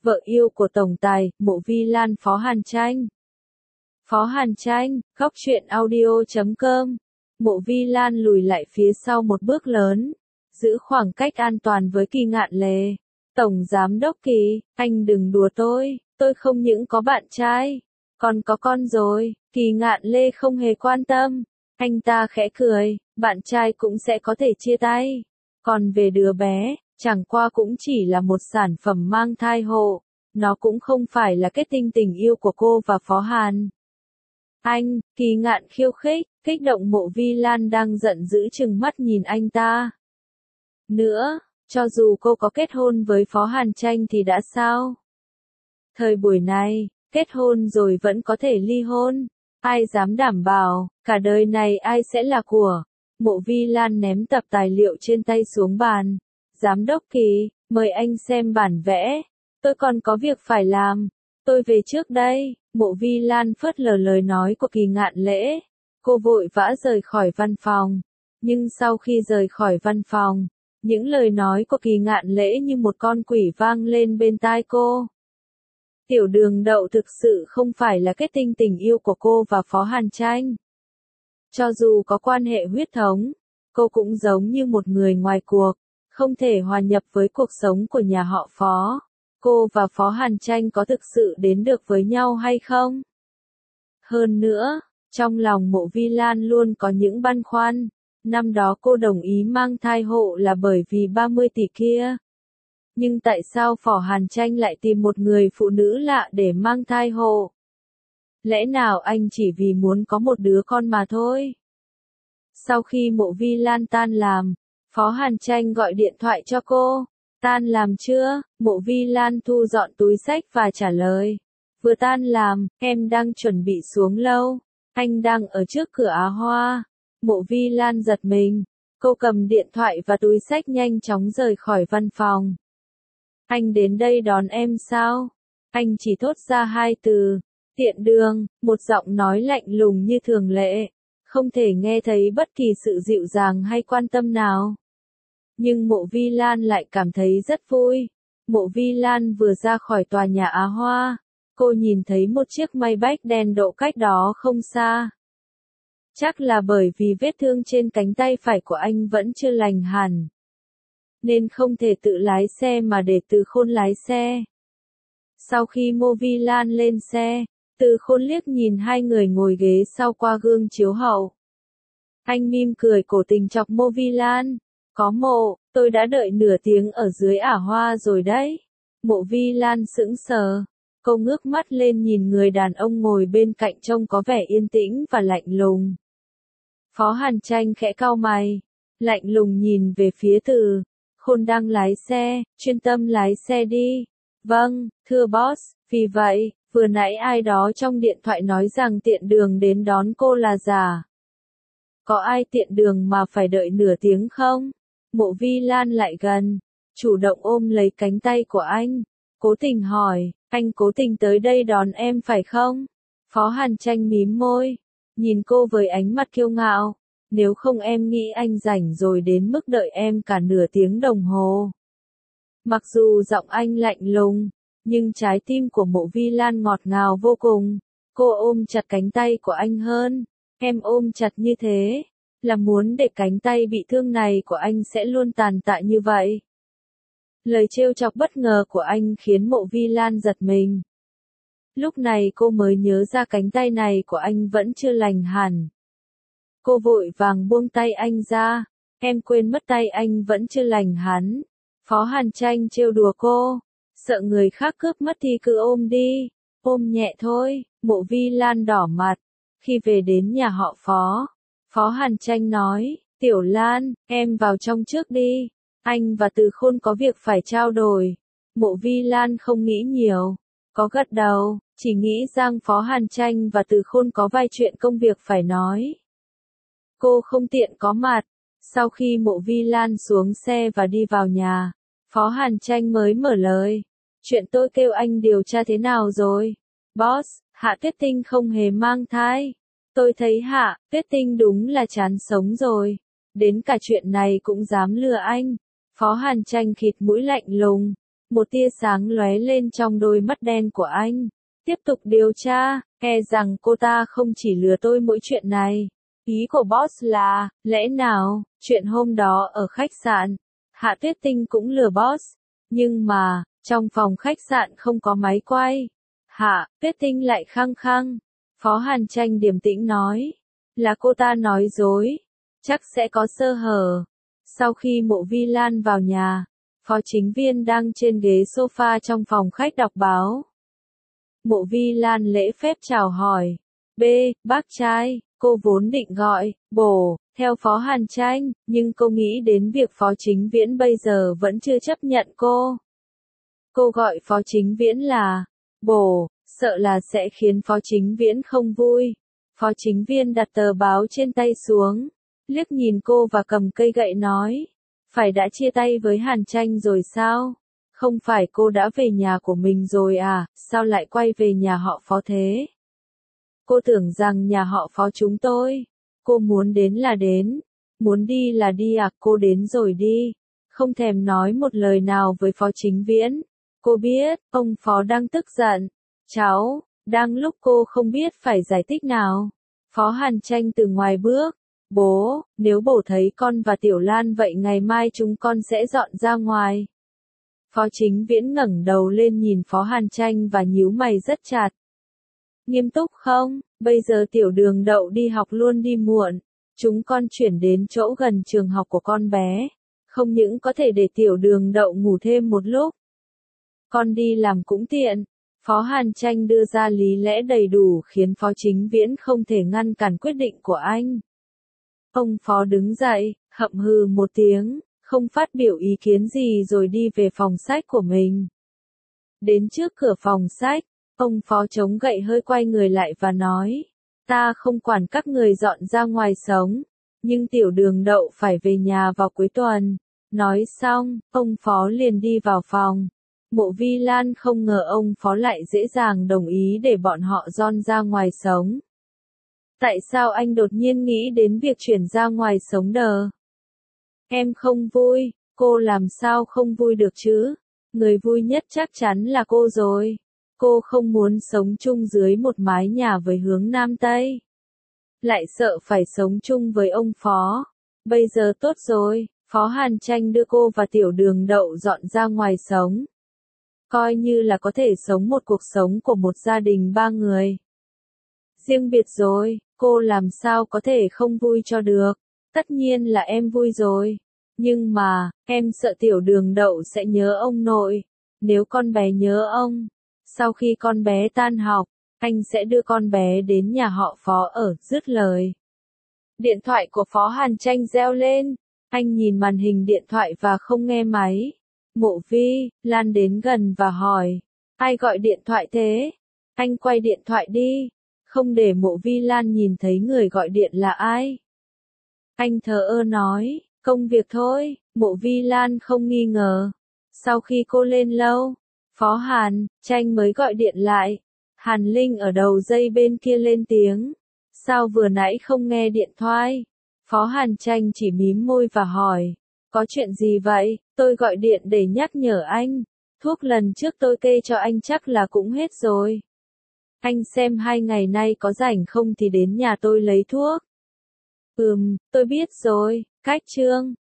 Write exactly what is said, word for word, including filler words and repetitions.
vợ yêu của tổng tài, Mộ Vi Lan Phó Hàn Tranh. Phó Hàn Tranh, góc truyện audio chấm com. Mộ Vi Lan lùi lại phía sau một bước lớn, giữ khoảng cách an toàn với Kỳ Ngạn Lê. Tổng Giám đốc Kỳ, anh đừng đùa tôi, tôi không những có bạn trai, còn có con rồi. Kỳ Ngạn Lê không hề quan tâm, anh ta khẽ cười, bạn trai cũng sẽ có thể chia tay. Còn về đứa bé, chẳng qua cũng chỉ là một sản phẩm mang thai hộ, nó cũng không phải là kết tinh tình yêu của cô và Phó Hàn. Anh, Kỳ Ngạn khiêu khích, kích động. Mộ Vi Lan đang giận dữ trừng mắt nhìn anh ta. Nữa, cho dù cô có kết hôn với Phó Hàn Tranh thì đã sao? Thời buổi này, kết hôn rồi vẫn có thể ly hôn, ai dám đảm bảo, cả đời này ai sẽ là của. Mộ Vi Lan ném tập tài liệu trên tay xuống bàn. Giám đốc Kỳ, mời anh xem bản vẽ, tôi còn có việc phải làm, tôi về trước đây. Mộ Vi Lan phớt lờ lời nói của Kỳ Ngạn Lễ, cô vội vã rời khỏi văn phòng. Nhưng sau khi rời khỏi văn phòng, những lời nói của Kỳ Ngạn Lễ như một con quỷ vang lên bên tai cô. Tiểu Đường Đậu thực sự không phải là kết tinh tình yêu của cô và Phó Hàn Tranh. Cho dù có quan hệ huyết thống, cô cũng giống như một người ngoài cuộc, không thể hòa nhập với cuộc sống của nhà họ Phó. Cô và Phó Hàn Tranh có thực sự đến được với nhau hay không? Hơn nữa, trong lòng Mộ Vi Lan luôn có những băn khoăn. Năm đó cô đồng ý mang thai hộ là bởi vì ba mươi tỷ kia. Nhưng tại sao Phó Hàn Tranh lại tìm một người phụ nữ lạ để mang thai hộ? Lẽ nào anh chỉ vì muốn có một đứa con mà thôi? Sau khi Mộ Vi Lan tan làm, Phó Hàn Tranh gọi điện thoại cho cô. Tan làm chưa? Mộ Vi Lan thu dọn túi xách và trả lời. Vừa tan làm, em đang chuẩn bị xuống lâu. Anh đang ở trước cửa Á Hoa. Mộ Vi Lan giật mình. Cô cầm điện thoại và túi xách nhanh chóng rời khỏi văn phòng. Anh đến đây đón em sao? Anh chỉ thốt ra hai từ. Tiện đường, một giọng nói lạnh lùng như thường lệ. Không thể nghe thấy bất kỳ sự dịu dàng hay quan tâm nào. Nhưng Mộ Vi Lan lại cảm thấy rất vui. Mộ Vi Lan vừa ra khỏi tòa nhà Á Hoa, cô nhìn thấy một chiếc Maybach đen đỗ cách đó không xa. Chắc là bởi vì vết thương trên cánh tay phải của anh vẫn chưa lành hẳn, nên không thể tự lái xe mà để Từ Khôn lái xe. Sau khi Mộ Vi Lan lên xe, Từ Khôn liếc nhìn hai người ngồi ghế sau qua gương chiếu hậu. Anh mỉm cười cố tình chọc Mộ Vi Lan. Có Mộ, tôi đã đợi nửa tiếng ở dưới Ả Hoa rồi đấy. Mộ Vi Lan sững sờ. Cô ngước mắt lên nhìn người đàn ông ngồi bên cạnh trông có vẻ yên tĩnh và lạnh lùng. Phó Hàn Tranh khẽ cau mày, lạnh lùng nhìn về phía Từ Khôn đang lái xe, chuyên tâm lái xe đi. Vâng, thưa boss, vì vậy, vừa nãy ai đó trong điện thoại nói rằng Tiện Đường đến đón cô là giả. Có ai tiện đường mà phải đợi nửa tiếng không? Mộ Vi Lan lại gần, chủ động ôm lấy cánh tay của anh, cố tình hỏi, anh cố tình tới đây đón em phải không? Phó Hàn Tranh mím môi, nhìn cô với ánh mắt kiêu ngạo, nếu không em nghĩ anh rảnh rồi đến mức đợi em cả nửa tiếng đồng hồ. Mặc dù giọng anh lạnh lùng, nhưng trái tim của Mộ Vi Lan ngọt ngào vô cùng. Cô ôm chặt cánh tay của anh hơn, em ôm chặt như thế, là muốn để cánh tay bị thương này của anh sẽ luôn tàn tạ như vậy. Lời trêu chọc bất ngờ của anh khiến Mộ Vi Lan giật mình. Lúc này cô mới nhớ ra cánh tay này của anh vẫn chưa lành hẳn. Cô vội vàng buông tay anh ra, em quên mất tay anh vẫn chưa lành hẳn. Phó Hàn Tranh trêu đùa cô, sợ người khác cướp mất thì cứ ôm đi, ôm nhẹ thôi. Mộ Vi Lan đỏ mặt. Khi về đến nhà họ Phó, Phó Hàn Tranh nói, Tiểu Lan, em vào trong trước đi, anh và Từ Khôn có việc phải trao đổi. Mộ Vi Lan không nghĩ nhiều, có gật đầu, chỉ nghĩ rằng Phó Hàn Tranh và Từ Khôn có vài chuyện công việc phải nói. Cô không tiện có mặt. Sau khi Mộ Vi Lan xuống xe và đi vào nhà, Phó Hàn Tranh mới mở lời. Chuyện tôi kêu anh điều tra thế nào rồi? Boss, Hạ Tuyết Tinh không hề mang thai. Tôi thấy Hạ Tuyết Tinh đúng là chán sống rồi. Đến cả chuyện này cũng dám lừa anh. Phó Hàn Tranh khịt mũi lạnh lùng. Một tia sáng lóe lên trong đôi mắt đen của anh. Tiếp tục điều tra, e rằng cô ta không chỉ lừa tôi mỗi chuyện này. Ý của boss là, lẽ nào, chuyện hôm đó ở khách sạn, Hạ Tuyết Tinh cũng lừa boss. Nhưng mà, trong phòng khách sạn không có máy quay. Hạ Tuyết Tinh lại khăng khăng. Phó Hàn Tranh điềm tĩnh nói. Là cô ta nói dối. Chắc sẽ có sơ hở. Sau khi Mộ Vi Lan vào nhà, Phó Chính Viên đang trên ghế sofa trong phòng khách đọc báo. Mộ Vi Lan lễ phép chào hỏi. B, bác trai, cô vốn định gọi, bồ, theo Phó Hàn Tranh, nhưng cô nghĩ đến việc Phó Chính Viễn bây giờ vẫn chưa chấp nhận cô. Cô gọi Phó Chính Viễn là, bồ, sợ là sẽ khiến Phó Chính Viễn không vui. Phó Chính Viên đặt tờ báo trên tay xuống, liếc nhìn cô và cầm cây gậy nói, phải đã chia tay với Hàn Tranh rồi sao? Không phải cô đã về nhà của mình rồi à, sao lại quay về nhà họ Phó thế? Cô tưởng rằng nhà họ Phó chúng tôi, cô muốn đến là đến, muốn đi là đi à, cô đến rồi đi, không thèm nói một lời nào với Phó Chính Viễn. Cô biết, ông Phó đang tức giận. Cháu, đang lúc cô không biết phải giải thích nào. Phó Hàn Tranh từ ngoài bước. Bố, nếu bố thấy con và Tiểu Lan vậy ngày mai chúng con sẽ dọn ra ngoài. Phó Chính Viễn ngẩng đầu lên nhìn Phó Hàn Tranh và nhíu mày rất chặt. Nghiêm túc không? Bây giờ Tiểu Đường Đậu đi học luôn đi muộn. Chúng con chuyển đến chỗ gần trường học của con bé. Không những có thể để Tiểu Đường Đậu ngủ thêm một lúc. Con đi làm cũng tiện. Phó Hàn Tranh đưa ra lý lẽ đầy đủ khiến Phó Chính Viễn không thể ngăn cản quyết định của anh. Ông Phó đứng dậy, hậm hừ một tiếng, không phát biểu ý kiến gì rồi đi về phòng sách của mình. Đến trước cửa phòng sách, ông Phó chống gậy hơi quay người lại và nói, ta không quản các người dọn ra ngoài sống, nhưng Tiểu Đường Đậu phải về nhà vào cuối tuần. Nói xong, ông Phó liền đi vào phòng. Mộ Vi Lan không ngờ ông Phó lại dễ dàng đồng ý để bọn họ dọn ra ngoài sống. Tại sao anh đột nhiên nghĩ đến việc chuyển ra ngoài sống đờ? Em không vui, cô làm sao không vui được chứ? Người vui nhất chắc chắn là cô rồi. Cô không muốn sống chung dưới một mái nhà với hướng Nam Tây. Lại sợ phải sống chung với ông Phó. Bây giờ tốt rồi, Phó Hàn Tranh đưa cô và Tiểu Đường Đậu dọn ra ngoài sống. Coi như là có thể sống một cuộc sống của một gia đình ba người. Riêng biệt rồi, cô làm sao có thể không vui cho được. Tất nhiên là em vui rồi. Nhưng mà, em sợ Tiểu Đường Đậu sẽ nhớ ông nội. Nếu con bé nhớ ông, sau khi con bé tan học, anh sẽ đưa con bé đến nhà họ Phó ở. Dứt lời. Điện thoại của Phó Hàn Tranh reo lên. Anh nhìn màn hình điện thoại và không nghe máy. Mộ Vi Lan đến gần và hỏi, ai gọi điện thoại thế? Anh quay điện thoại đi, không để Mộ Vi Lan nhìn thấy người gọi điện là ai. Anh thờ ơ nói, công việc thôi. Mộ Vi Lan không nghi ngờ. Sau khi cô lên lâu, Phó Hàn Tranh mới gọi điện lại. Hàn Linh ở đầu dây bên kia lên tiếng, sao vừa nãy không nghe điện thoại? Phó Hàn Tranh chỉ mím môi và hỏi, có chuyện gì vậy? Tôi gọi điện để nhắc nhở anh. Thuốc lần trước tôi kê cho anh chắc là cũng hết rồi. Anh xem hai ngày nay có rảnh không thì đến nhà tôi lấy thuốc. Ừm, tôi biết rồi. Cách chương